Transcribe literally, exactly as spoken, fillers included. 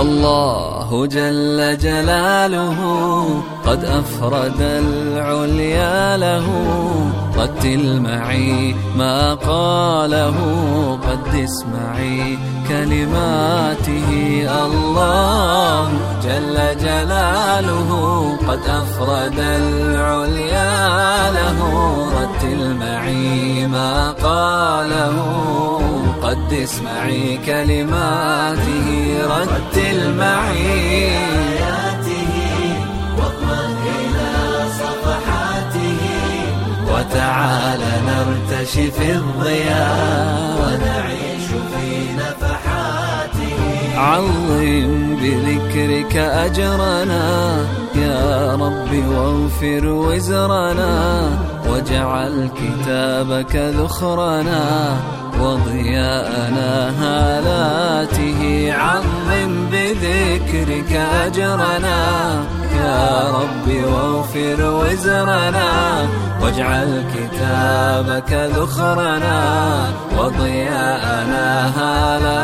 الله جل جلاله قد أفرد العليا له، رتل معي ما قاله، قدس معي كلماته. الله جل جلاله قد أفرد العليا له، رتل معي ما قاله، قدس معي كلماته. رتل معي آياته واضمن إلى صفحاته، وتعال نرتشي في الضياء ونعيش في نفحاته. عظم بذكرك أجرنا يا رب واغفر وزرنا، واجعل كتابك ذخرنا وضياءنا هالاته. عظم بذكرك أجرنا يا رب واغفر وزرنا، واجعل كتابك ذخرنا وضياءنا هالاته.